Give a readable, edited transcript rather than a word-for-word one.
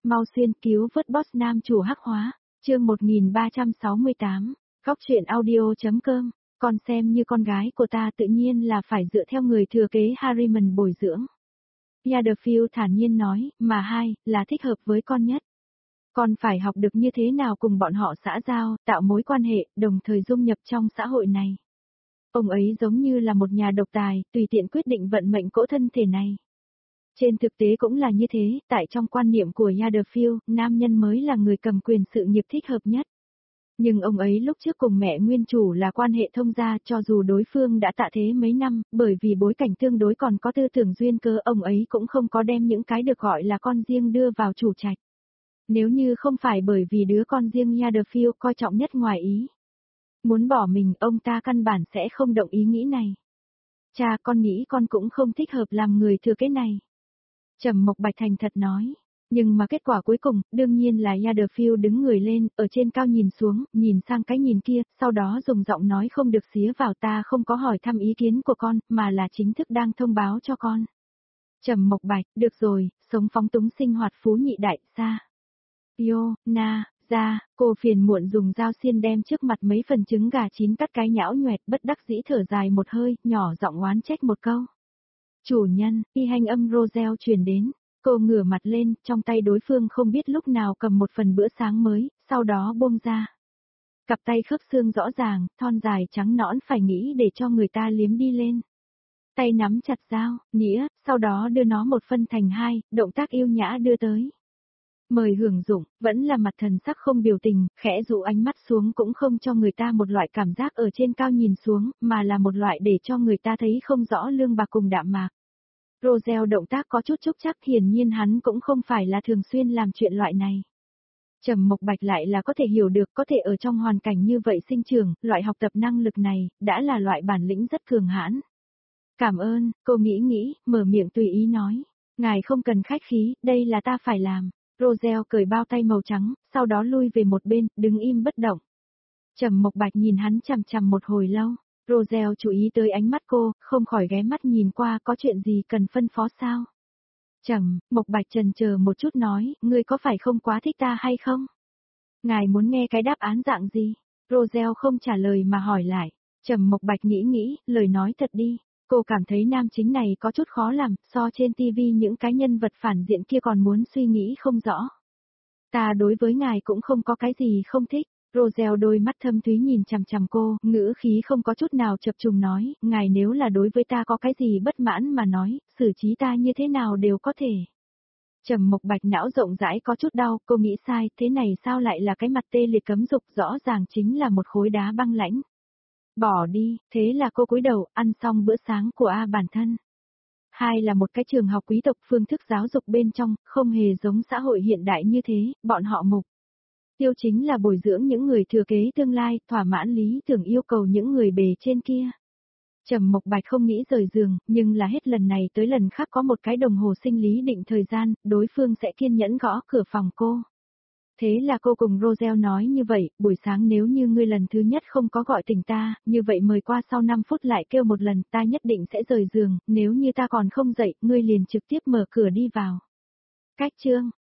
Mau xuyên cứu vớt boss nam chủ hắc hóa, chương 1368, góc truyện audio.com, con xem như con gái của ta tự nhiên là phải dựa theo người thừa kế Harriman bồi dưỡng. Yadderfield thản nhiên nói, mà hai, là thích hợp với con nhất. Con phải học được như thế nào cùng bọn họ xã giao, tạo mối quan hệ, đồng thời dung nhập trong xã hội này. Ông ấy giống như là một nhà độc tài, tùy tiện quyết định vận mệnh cỗ thân thể này. Trên thực tế cũng là như thế, tại trong quan niệm của Yadderfield, nam nhân mới là người cầm quyền sự nghiệp thích hợp nhất. Nhưng ông ấy lúc trước cùng mẹ nguyên chủ là quan hệ thông gia cho dù đối phương đã tạ thế mấy năm, bởi vì bối cảnh tương đối còn có tư tưởng duyên cơ ông ấy cũng không có đem những cái được gọi là con riêng đưa vào chủ trạch. Nếu như không phải bởi vì đứa con riêng Yadderfield coi trọng nhất ngoài ý. Muốn bỏ mình ông ta căn bản sẽ không động ý nghĩ này. Cha con nghĩ con cũng không thích hợp làm người thừa kế này. Trầm Mộc Bạch thành thật nói. Nhưng mà kết quả cuối cùng, đương nhiên là Yadderfield đứng người lên, ở trên cao nhìn xuống, nhìn sang cái nhìn kia, sau đó dùng giọng nói không được xía vào ta không có hỏi thăm ý kiến của con, mà là chính thức đang thông báo cho con. Trầm Mộc Bạch, được rồi, sống phóng túng sinh hoạt phú nhị đại, xa. Yo, na, ra, cô phiền muộn dùng dao xiên đem trước mặt mấy phần trứng gà chín cắt cái nhão nhoẹt bất đắc dĩ thở dài một hơi, nhỏ giọng oán trách một câu. Chủ nhân, y hành âm Roselle truyền đến. Cô ngửa mặt lên, trong tay đối phương không biết lúc nào cầm một phần bữa sáng mới, sau đó buông ra. Cặp tay khớp xương rõ ràng, thon dài trắng nõn phải nghĩ để cho người ta liếm đi lên. Tay nắm chặt dao, nĩa, sau đó đưa nó một phân thành hai, động tác yêu nhã đưa tới. Mời hưởng dụng, vẫn là mặt thần sắc không biểu tình, khẽ dụ ánh mắt xuống cũng không cho người ta một loại cảm giác ở trên cao nhìn xuống, mà là một loại để cho người ta thấy không rõ lương bạc cùng đạm mạc. Roselle động tác có chút trúc chắc hiển nhiên hắn cũng không phải là thường xuyên làm chuyện loại này. Trầm Mộc Bạch lại là có thể hiểu được có thể ở trong hoàn cảnh như vậy sinh trưởng, loại học tập năng lực này, đã là loại bản lĩnh rất cường hãn. Cảm ơn, cô nghĩ, mở miệng tùy ý nói. Ngài không cần khách khí, đây là ta phải làm. Roselle cởi bao tay màu trắng, sau đó lui về một bên, đứng im bất động. Trầm Mộc Bạch nhìn hắn chằm chằm một hồi lâu. Roselle chú ý tới ánh mắt cô, không khỏi ghé mắt nhìn qua có chuyện gì cần phân phó sao. Trầm Mộc Bạch chần chờ một chút nói, ngươi có phải không quá thích ta hay không? Ngài muốn nghe cái đáp án dạng gì? Roselle không trả lời mà hỏi lại. Trầm Mộc Bạch nghĩ, lời nói thật đi. Cô cảm thấy nam chính này có chút khó làm, so trên TV những cái nhân vật phản diện kia còn muốn suy nghĩ không rõ. Ta đối với ngài cũng không có cái gì không thích. Roselle đôi mắt thâm thúy nhìn chằm chằm cô, ngữ khí không có chút nào chập trùng nói, ngài nếu là đối với ta có cái gì bất mãn mà nói, xử trí ta như thế nào đều có thể. Trầm Mộc Bạch não rộng rãi có chút đau, cô nghĩ sai, thế này sao lại là cái mặt tê liệt cấm dục, rõ ràng chính là một khối đá băng lãnh. Bỏ đi, thế là cô cúi đầu, ăn xong bữa sáng của bản thân. Hai là một cái trường học quý tộc phương thức giáo dục bên trong, không hề giống xã hội hiện đại như thế, bọn họ mục tiêu chính là bồi dưỡng những người thừa kế tương lai, thỏa mãn lý tưởng yêu cầu những người bề trên kia. Trầm Mộc Bạch không nghĩ rời giường, nhưng là hết lần này tới lần khác có một cái đồng hồ sinh lý định thời gian, đối phương sẽ kiên nhẫn gõ cửa phòng cô. Thế là cô cùng Roselle nói như vậy, buổi sáng nếu như ngươi lần thứ nhất không có gọi tỉnh ta, như vậy mời qua sau 5 phút lại kêu một lần, ta nhất định sẽ rời giường, nếu như ta còn không dậy, ngươi liền trực tiếp mở cửa đi vào. Cách chương